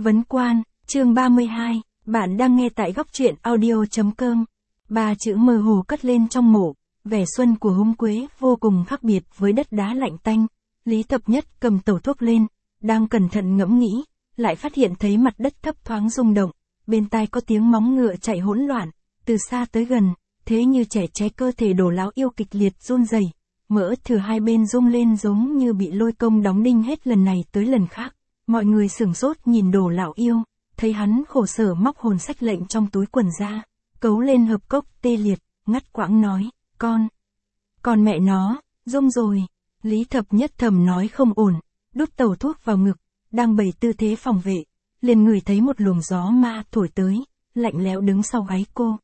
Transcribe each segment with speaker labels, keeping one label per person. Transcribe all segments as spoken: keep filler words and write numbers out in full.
Speaker 1: Vấn quan, chương ba mươi hai, bạn đang nghe tại góc truyện audio.com. Ba chữ mơ hồ cất lên trong mộ, vẻ xuân của húng quế vô cùng khác biệt với đất đá lạnh tanh. Lý Thập Nhất cầm tẩu thuốc lên, đang cẩn thận ngẫm nghĩ, lại phát hiện thấy mặt đất thấp thoáng rung động, bên tai có tiếng móng ngựa chạy hỗn loạn, từ xa tới gần, thế như trẻ che cơ thể Đồ lão yêu kịch liệt run rẩy, mỡ thừa hai bên rung lên giống như bị lôi công đóng đinh hết lần này tới lần khác. Mọi người sửng sốt nhìn Đồ lão yêu, thấy hắn khổ sở móc hồn sách lệnh trong túi quần ra, cấu lên hợp cốc tê liệt, ngắt quãng nói, con, con mẹ nó, rung rồi. Lý Thập Nhất thầm nói không ổn, đút tẩu thuốc vào ngực, đang bày tư thế phòng vệ, liền ngửi thấy một luồng gió ma thổi tới, lạnh lẽo đứng sau gáy cô.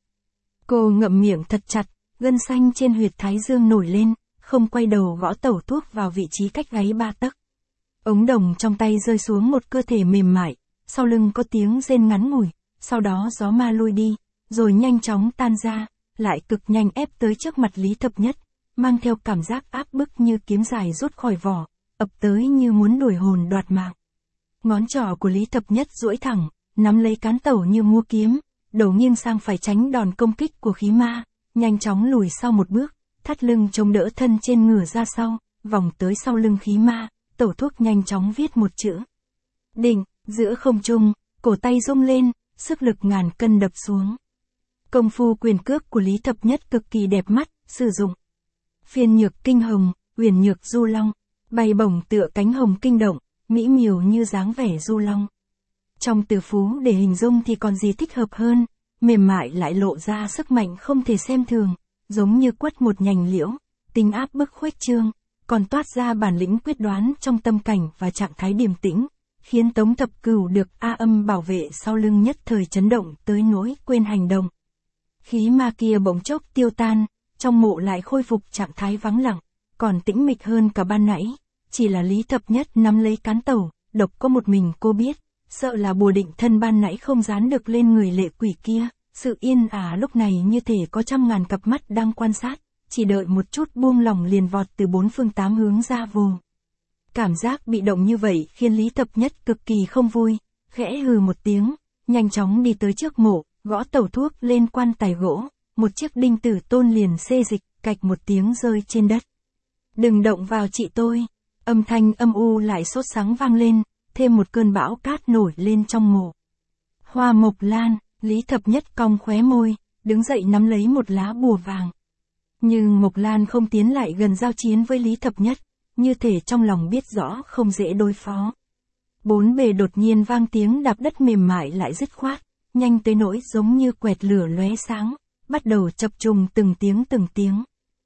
Speaker 1: Cô ngậm miệng thật chặt, gân xanh trên huyệt thái dương nổi lên, không quay đầu gõ tẩu thuốc vào vị trí cách gáy ba tấc. Ống đồng trong tay rơi xuống một cơ thể mềm mại, sau lưng có tiếng rên ngắn ngủi, sau đó gió ma lui đi, rồi nhanh chóng tan ra, lại cực nhanh ép tới trước mặt Lý Thập Nhất, mang theo cảm giác áp bức như kiếm dài rút khỏi vỏ, ập tới như muốn đuổi hồn đoạt mạng. Ngón trỏ của Lý Thập Nhất duỗi thẳng, nắm lấy cán tẩu như mua kiếm, đầu nghiêng sang phải tránh đòn công kích của khí ma, nhanh chóng lùi sau một bước, thắt lưng chống đỡ thân trên ngửa ra sau, vòng tới sau lưng khí ma, tẩu thuốc nhanh chóng viết một chữ. Định, giữa không trung, cổ tay rung lên, sức lực ngàn cân đập xuống. Công phu quyền cước của Lý Thập Nhất cực kỳ đẹp mắt, sử dụng phiên nhược kinh hồng, uyển nhược du long, bay bổng tựa cánh hồng kinh động, mỹ miều như dáng vẻ du long. Trong từ phú để hình dung thì còn gì thích hợp hơn, mềm mại lại lộ ra sức mạnh không thể xem thường, giống như quất một nhành liễu, tính áp bức khuếch trương, còn toát ra bản lĩnh quyết đoán trong tâm cảnh và trạng thái điềm tĩnh, khiến Tống Thập Cửu được A Âm bảo vệ sau lưng nhất thời chấn động tới nỗi quên hành động. Khí ma kia bỗng chốc tiêu tan, trong mộ lại khôi phục trạng thái vắng lặng, còn tĩnh mịch hơn cả ban nãy, chỉ là Lý Thập Nhất nắm lấy cán tẩu, độc có một mình cô biết, sợ là bùa định thân ban nãy không dán được lên người lệ quỷ kia, sự yên ả lúc này như thể có trăm ngàn cặp mắt đang quan sát, chỉ đợi một chút buông lỏng liền vọt từ bốn phương tám hướng ra vồ. Cảm giác bị động như vậy khiến Lý Thập Nhất cực kỳ không vui, khẽ hừ một tiếng, nhanh chóng đi tới trước mộ, gõ tẩu thuốc lên quan tài gỗ, một chiếc đinh tử tôn liền xê dịch, cạch một tiếng rơi trên đất. Đừng động vào chị tôi, âm thanh âm u lại sốt sắng vang lên, thêm một cơn bão cát nổi lên trong mộ. Hoa mộc lan, Lý Thập Nhất cong khóe môi, đứng dậy nắm lấy một lá bùa vàng. Nhưng Mộc Lan không tiến lại gần giao chiến với Lý Thập Nhất, như thể trong lòng biết rõ không dễ đối phó. Bốn bề đột nhiên vang tiếng đạp đất mềm mại lại dứt khoát, nhanh tới nỗi giống như quẹt lửa lóe sáng, bắt đầu chập trùng từng tiếng từng tiếng.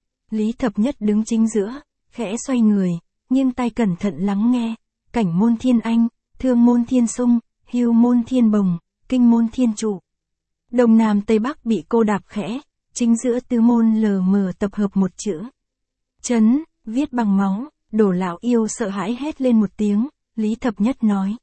Speaker 1: Lý Thập Nhất đứng chính giữa, khẽ xoay người, nghiêng tai cẩn thận lắng nghe, cảnh môn thiên anh, thương môn thiên sung, hưu môn thiên bồng, kinh môn thiên trụ. Đông Nam Tây Bắc bị cô đạp khẽ, chính giữa tứ môn lờ mờ tập hợp một chữ. Chấn, viết bằng máu, Đồ lão yêu sợ hãi hét lên một tiếng, Lý Thập Nhất nói.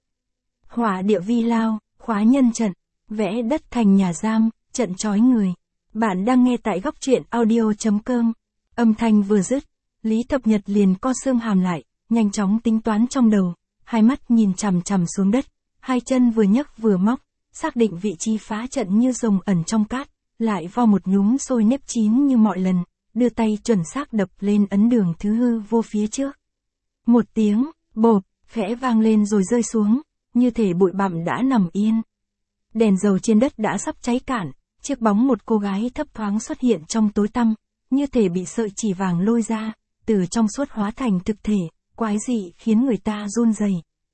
Speaker 1: Hỏa địa vi lao, khóa nhân trận, vẽ đất thành nhà giam, trận trói người. Bạn đang nghe tại góc truyện audio.com. Âm thanh vừa dứt, Lý Thập Nhất liền co xương hàm lại, nhanh chóng tính toán trong đầu, hai mắt nhìn chằm chằm xuống đất, hai chân vừa nhấc vừa móc, xác định vị trí phá trận như rồng ẩn trong cát, lại vo một nhúm xôi nếp chín như mọi lần, đưa tay chuẩn xác đập lên ấn đường thứ hư vô phía trước. Một tiếng, bộp, khẽ vang lên rồi rơi xuống, như thể bụi bặm đã nằm yên. Đèn dầu trên đất đã sắp cháy cạn, chiếc bóng một cô gái thấp thoáng xuất hiện trong tối tăm, như thể bị sợi chỉ vàng lôi ra, từ trong suốt hóa thành thực thể, quái dị khiến người ta run rẩy.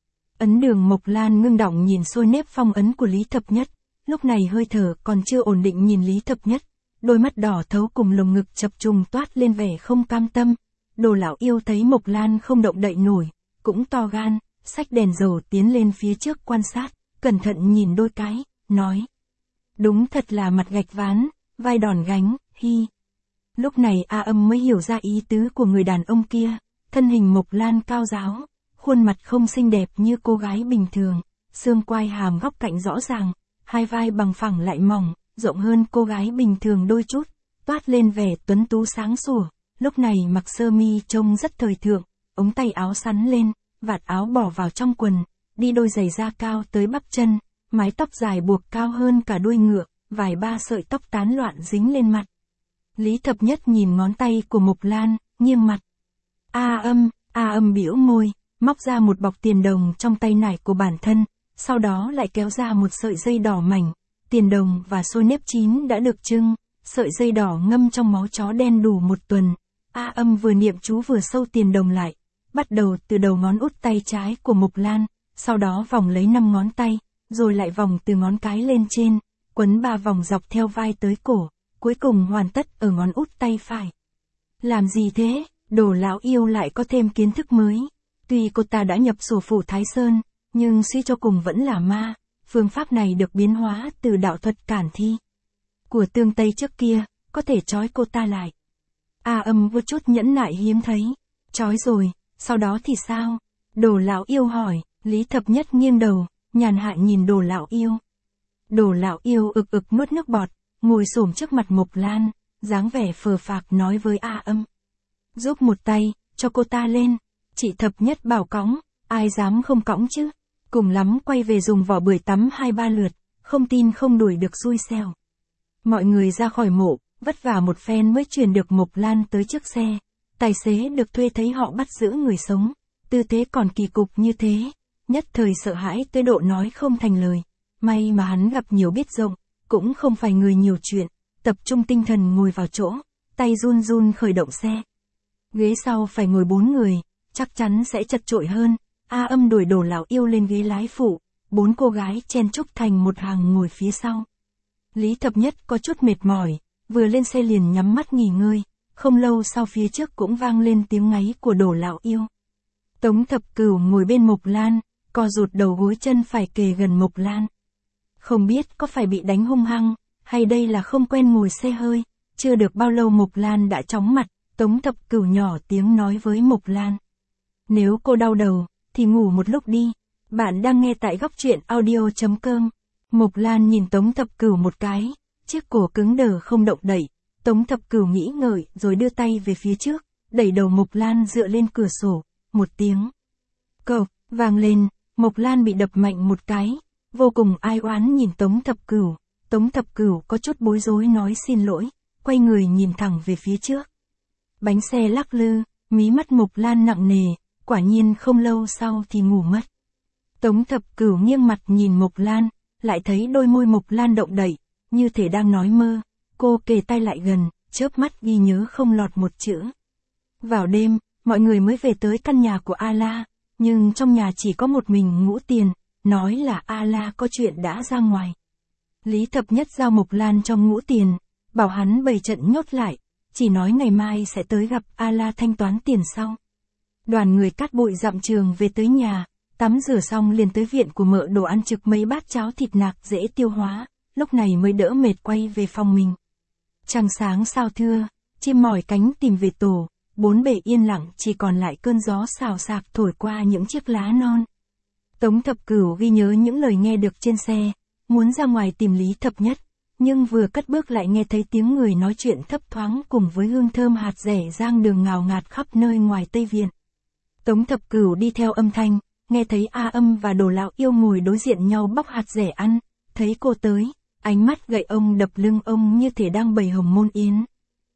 Speaker 1: Ấn đường Mộc Lan ngưng đọng nhìn xôi nếp phong ấn của Lý Thập Nhất, lúc này hơi thở còn chưa ổn định nhìn Lý Thập Nhất, đôi mắt đỏ thấu cùng lồng ngực chập trùng toát lên vẻ không cam tâm. Đồ lão yêu thấy Mộc Lan không động đậy nổi, cũng to gan, xách đèn dầu tiến lên phía trước quan sát, cẩn thận nhìn đôi cái, nói. Đúng thật là mặt gạch ván, vai đòn gánh, hi. Lúc này A Âm mới hiểu ra ý tứ của người đàn ông kia, thân hình Mộc Lan cao ráo, khuôn mặt không xinh đẹp như cô gái bình thường, xương quai hàm góc cạnh rõ ràng, hai vai bằng phẳng lại mỏng, rộng hơn cô gái bình thường đôi chút, toát lên vẻ tuấn tú sáng sủa. Lúc này mặc sơ mi trông rất thời thượng, ống tay áo sắn lên, vạt áo bỏ vào trong quần, đi đôi giày da cao tới bắp chân, mái tóc dài buộc cao hơn cả đuôi ngựa, vài ba sợi tóc tán loạn dính lên mặt. Lý Thập Nhất nhìn ngón tay của Mộc Lan, nghiêm mặt. A Âm, A Âm bĩu môi, móc ra một bọc tiền đồng trong tay nải của bản thân, sau đó lại kéo ra một sợi dây đỏ mảnh, tiền đồng và xôi nếp chín đã được trưng, sợi dây đỏ ngâm trong máu chó đen đủ một tuần. A Âm vừa niệm chú vừa sâu tiền đồng lại, bắt đầu từ đầu ngón út tay trái của Mộc Lan, sau đó vòng lấy năm ngón tay, rồi lại vòng từ ngón cái lên trên, quấn ba vòng dọc theo vai tới cổ, cuối cùng hoàn tất ở ngón út tay phải. Làm gì thế? Đồ lão yêu lại có thêm kiến thức mới. Tuy cô ta đã nhập sổ phủ Thái Sơn, nhưng suy cho cùng vẫn là ma, phương pháp này được biến hóa từ đạo thuật cản thi của Tương Tây trước kia, có thể trói cô ta lại. A Âm vô chút nhẫn nại hiếm thấy. Trói rồi, sau đó thì sao? Đồ lão yêu hỏi. Lý Thập Nhất nghiêng đầu, nhàn hạ nhìn đồ lão yêu. Đồ lão yêu ực ực nuốt nước bọt, ngồi xổm trước mặt Mộc Lan, dáng vẻ phờ phạc nói với A Âm. Giúp một tay, cho cô ta lên. Chị Thập Nhất bảo cõng, ai dám không cõng chứ? Cùng lắm quay về dùng vỏ bưởi tắm hai ba lượt, không tin không đuổi được xui xẻo. Mọi người ra khỏi mộ, vất vả một phen mới truyền được Mộc Lan tới chiếc xe. Tài xế được thuê thấy họ bắt giữ người sống, tư thế còn kỳ cục như thế, nhất thời sợ hãi tới độ nói không thành lời. May mà hắn gặp nhiều biết rộng, cũng không phải người nhiều chuyện, tập trung tinh thần ngồi vào chỗ, tay run run khởi động xe. Ghế sau phải ngồi bốn người, chắc chắn sẽ chật chội hơn. A Âm đuổi đồ lão yêu lên ghế lái phụ, bốn cô gái chen chúc thành một hàng ngồi phía sau. Lý Thập Nhất có chút mệt mỏi, vừa lên xe liền nhắm mắt nghỉ ngơi, không lâu sau phía trước cũng vang lên tiếng ngáy của đồ lão yêu. Tống Thập Cửu ngồi bên Mộc Lan, co rụt đầu gối chân phải kề gần Mộc Lan. Không biết có phải bị đánh hung hăng, hay đây là không quen ngồi xe hơi, chưa được bao lâu Mộc Lan đã chóng mặt, Tống Thập Cửu nhỏ tiếng nói với Mộc Lan. Nếu cô đau đầu, thì ngủ một lúc đi. Bạn đang nghe tại góc truyện audio chấm com. Mộc Lan nhìn Tống Thập Cửu một cái, chiếc cổ cứng đờ không động đậy. Tống Thập Cửu nghĩ ngợi rồi đưa tay về phía trước, đẩy đầu Mộc Lan dựa lên cửa sổ, một tiếng cộp vang lên, Mộc Lan bị đập mạnh một cái, vô cùng ai oán nhìn Tống Thập Cửu. Tống Thập Cửu có chút bối rối nói xin lỗi, quay người nhìn thẳng về phía trước. Bánh xe lắc lư, mí mắt Mộc Lan nặng nề, quả nhiên không lâu sau thì ngủ mất. Tống Thập Cửu nghiêng mặt nhìn Mộc Lan, lại thấy đôi môi Mộc Lan động đậy, như thể đang nói mơ. Cô kề tay lại gần, chớp mắt ghi nhớ không lọt một chữ. Vào đêm, mọi người mới về tới căn nhà của A La, nhưng trong nhà chỉ có một mình Ngũ Tiền, nói là A La có chuyện đã ra ngoài. Lý Thập Nhất giao Mộc Lan cho Ngũ Tiền, bảo hắn bày trận nhốt lại, chỉ nói ngày mai sẽ tới gặp A La thanh toán tiền sau. Đoàn người cát bụi dặm trường về tới nhà, tắm rửa xong liền tới viện của mợ đồ ăn trực mấy bát cháo thịt nạc dễ tiêu hóa, lúc này mới đỡ mệt quay về phòng mình. Trăng sáng sao thưa, chim mỏi cánh tìm về tổ, bốn bề yên lặng chỉ còn lại cơn gió xào xạc thổi qua những chiếc lá non. Tống Thập Cửu ghi nhớ những lời nghe được trên xe, muốn ra ngoài tìm Lý Thập Nhất, nhưng vừa cất bước lại nghe thấy tiếng người nói chuyện thấp thoáng cùng với hương thơm hạt rẻ rang đường ngào ngạt khắp nơi ngoài Tây Viện. Tống Thập Cửu đi theo âm thanh, nghe thấy A Âm và đồ lão yêu ngồi đối diện nhau bóc hạt rẻ ăn, thấy cô tới, ánh mắt gậy ông đập lưng ông như thể đang bày hồng môn yến.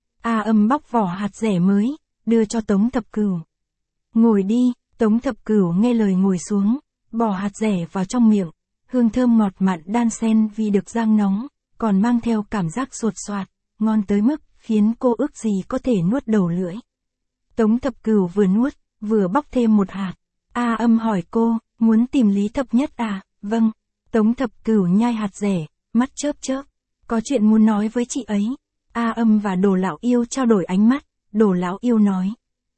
Speaker 1: A Âm bóc vỏ hạt rẻ mới, đưa cho Tống Thập Cửu. Ngồi đi, Tống Thập Cửu nghe lời ngồi xuống, bỏ hạt rẻ vào trong miệng, hương thơm ngọt mặn đan xen vì được rang nóng, còn mang theo cảm giác sột soạt, ngon tới mức khiến cô ước gì có thể nuốt đầu lưỡi. Tống Thập Cửu vừa nuốt, vừa bóc thêm một hạt. A Âm hỏi cô, muốn tìm Lý Thập Nhất à? Vâng. Tống Thập Cửu nhai hạt rẻ, mắt chớp chớp. Có chuyện muốn nói với chị ấy. A Âm và đồ lão yêu trao đổi ánh mắt, đồ lão yêu nói.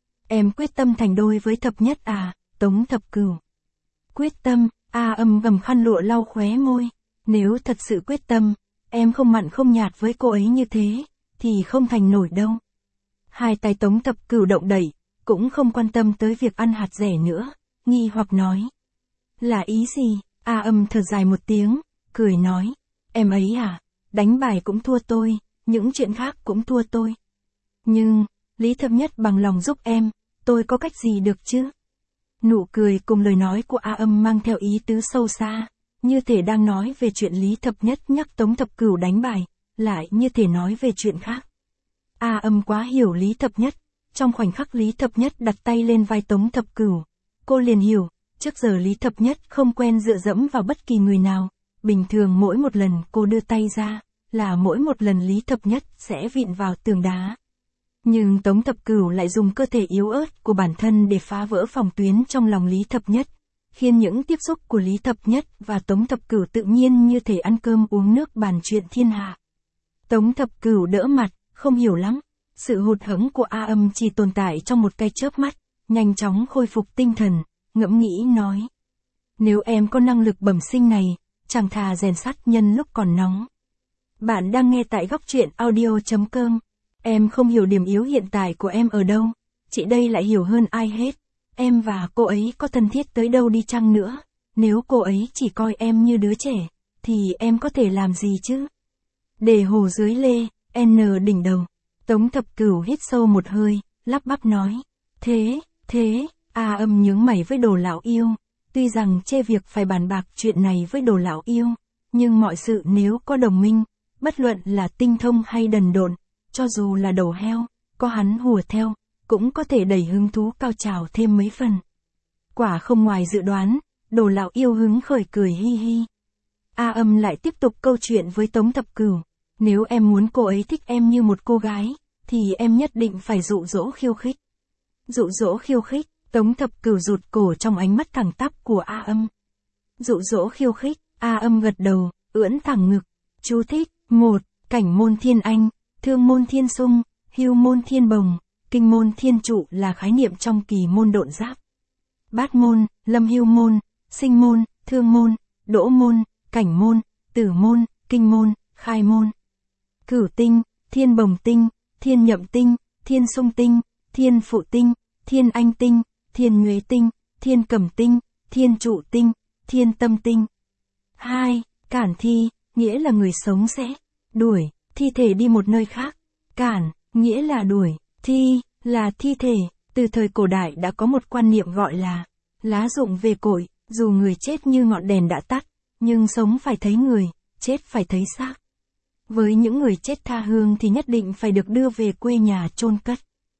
Speaker 1: Em quyết tâm thành đôi với Thập Nhất à? Tống Thập Cửu. Quyết tâm, A Âm gầm khăn lụa lau khóe môi. Nếu thật sự quyết tâm, em không mặn không nhạt với cô ấy như thế, thì không thành nổi đâu. Hai tay Tống Thập Cửu động đẩy, cũng không quan tâm tới việc ăn hạt rẻ nữa, nghi hoặc nói. Là ý gì? A Âm thở dài một tiếng, cười nói. Em ấy à, đánh bài cũng thua tôi, những chuyện khác cũng thua tôi. Nhưng, Lý Thập Nhất bằng lòng giúp em, tôi có cách gì được chứ? Nụ cười cùng lời nói của A Âm mang theo ý tứ sâu xa, như thể đang nói về chuyện Lý Thập Nhất nhắc Tống Thập Cửu đánh bài, lại như thể nói về chuyện khác. A Âm quá hiểu Lý Thập Nhất, trong khoảnh khắc Lý Thập Nhất đặt tay lên vai Tống Thập Cửu, cô liền hiểu, trước giờ Lý Thập Nhất không quen dựa dẫm vào bất kỳ người nào, bình thường mỗi một lần cô đưa tay ra, là mỗi một lần Lý Thập Nhất sẽ vịn vào tường đá. Nhưng Tống Thập Cửu lại dùng cơ thể yếu ớt của bản thân để phá vỡ phòng tuyến trong lòng Lý Thập Nhất, khiến những tiếp xúc của Lý Thập Nhất và Tống Thập Cửu tự nhiên như thể ăn cơm uống nước bàn chuyện thiên hạ. Tống Thập Cửu đỡ mặt, không hiểu lắm, sự hụt hẫng của A Âm chỉ tồn tại trong một cái chớp mắt, nhanh chóng khôi phục tinh thần, ngẫm nghĩ nói. Nếu em có năng lực bẩm sinh này, chẳng thà rèn sắt nhân lúc còn nóng. Bạn đang nghe tại góc truyện audio chấm com. Em không hiểu điểm yếu hiện tại của em ở đâu, chị đây lại hiểu hơn ai hết. Em và cô ấy có thân thiết tới đâu đi chăng nữa, nếu cô ấy chỉ coi em như đứa trẻ, thì em có thể làm gì chứ? Để hồ dưới lê, N đỉnh đầu. Tống Thập Cửu hít sâu một hơi, lắp bắp nói. Thế, thế, A Âm nhướng mày với Đồ lão yêu. Tuy rằng chê việc phải bàn bạc chuyện này với Đồ lão yêu, nhưng mọi sự nếu có đồng minh, bất luận là tinh thông hay đần độn, cho dù là đầu heo, có hắn hùa theo, cũng có thể đẩy hứng thú cao trào thêm mấy phần. Quả không ngoài dự đoán, Đồ lão yêu hứng khởi cười hi hi. A Âm lại tiếp tục câu chuyện với Tống Thập Cửu. Nếu em muốn cô ấy thích em như một cô gái, thì em nhất định phải dụ dỗ khiêu khích. Dụ dỗ khiêu khích, Tống Thập Cửu rụt cổ trong ánh mắt thẳng tắp của A Âm. Dụ dỗ khiêu khích, A Âm gật đầu, ưỡn thẳng ngực. Chú thích, một, cảnh môn thiên anh, thương môn thiên sung, hưu môn thiên bồng, kinh môn thiên trụ là khái niệm trong kỳ môn độn giáp. Bát môn, lâm hưu môn, sinh môn, thương môn, đỗ môn, cảnh môn, tử môn, kinh môn, khai môn. Cửu tinh, thiên bồng tinh, thiên nhậm tinh, thiên sung tinh, thiên phụ tinh, thiên anh tinh, thiên nhuế tinh, thiên cẩm tinh, thiên trụ tinh, thiên tâm tinh. hai. Cản thi, nghĩa là người sống sẽ đuổi thi thể đi một nơi khác. Cản, nghĩa là đuổi, thi, là thi thể. Từ thời cổ đại đã có một quan niệm gọi là lá rụng về cội, dù người chết như ngọn đèn đã tắt, nhưng sống phải thấy người, chết phải thấy xác. Với những người chết tha hương thì nhất định phải được đưa về quê nhà chôn cất.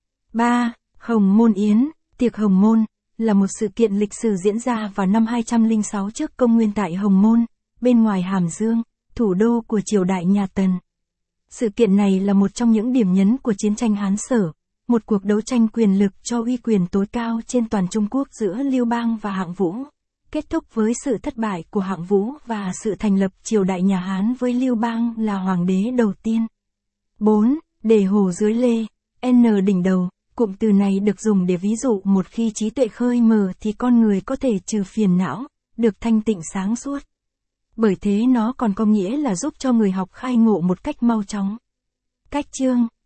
Speaker 1: ba. Hồng Môn Yến, tiệc Hồng Môn, là một sự kiện lịch sử diễn ra vào năm hai trăm lẻ sáu trước công nguyên tại Hồng Môn, bên ngoài Hàm Dương, thủ đô của triều đại nhà Tần. Sự kiện này là một trong những điểm nhấn của chiến tranh Hán Sở, một cuộc đấu tranh quyền lực cho uy quyền tối cao trên toàn Trung Quốc giữa Lưu Bang và Hạng Vũ, kết thúc với sự thất bại của Hạng Vũ và sự thành lập triều đại nhà Hán với Lưu Bang là hoàng đế đầu tiên. bốn. Để hồ dưới lê, N đỉnh đầu, cụm từ này được dùng để ví dụ một khi trí tuệ khơi mờ thì con người có thể trừ phiền não, được thanh tịnh sáng suốt. Bởi thế nó còn có nghĩa là giúp cho người học khai ngộ một cách mau chóng. Cách chương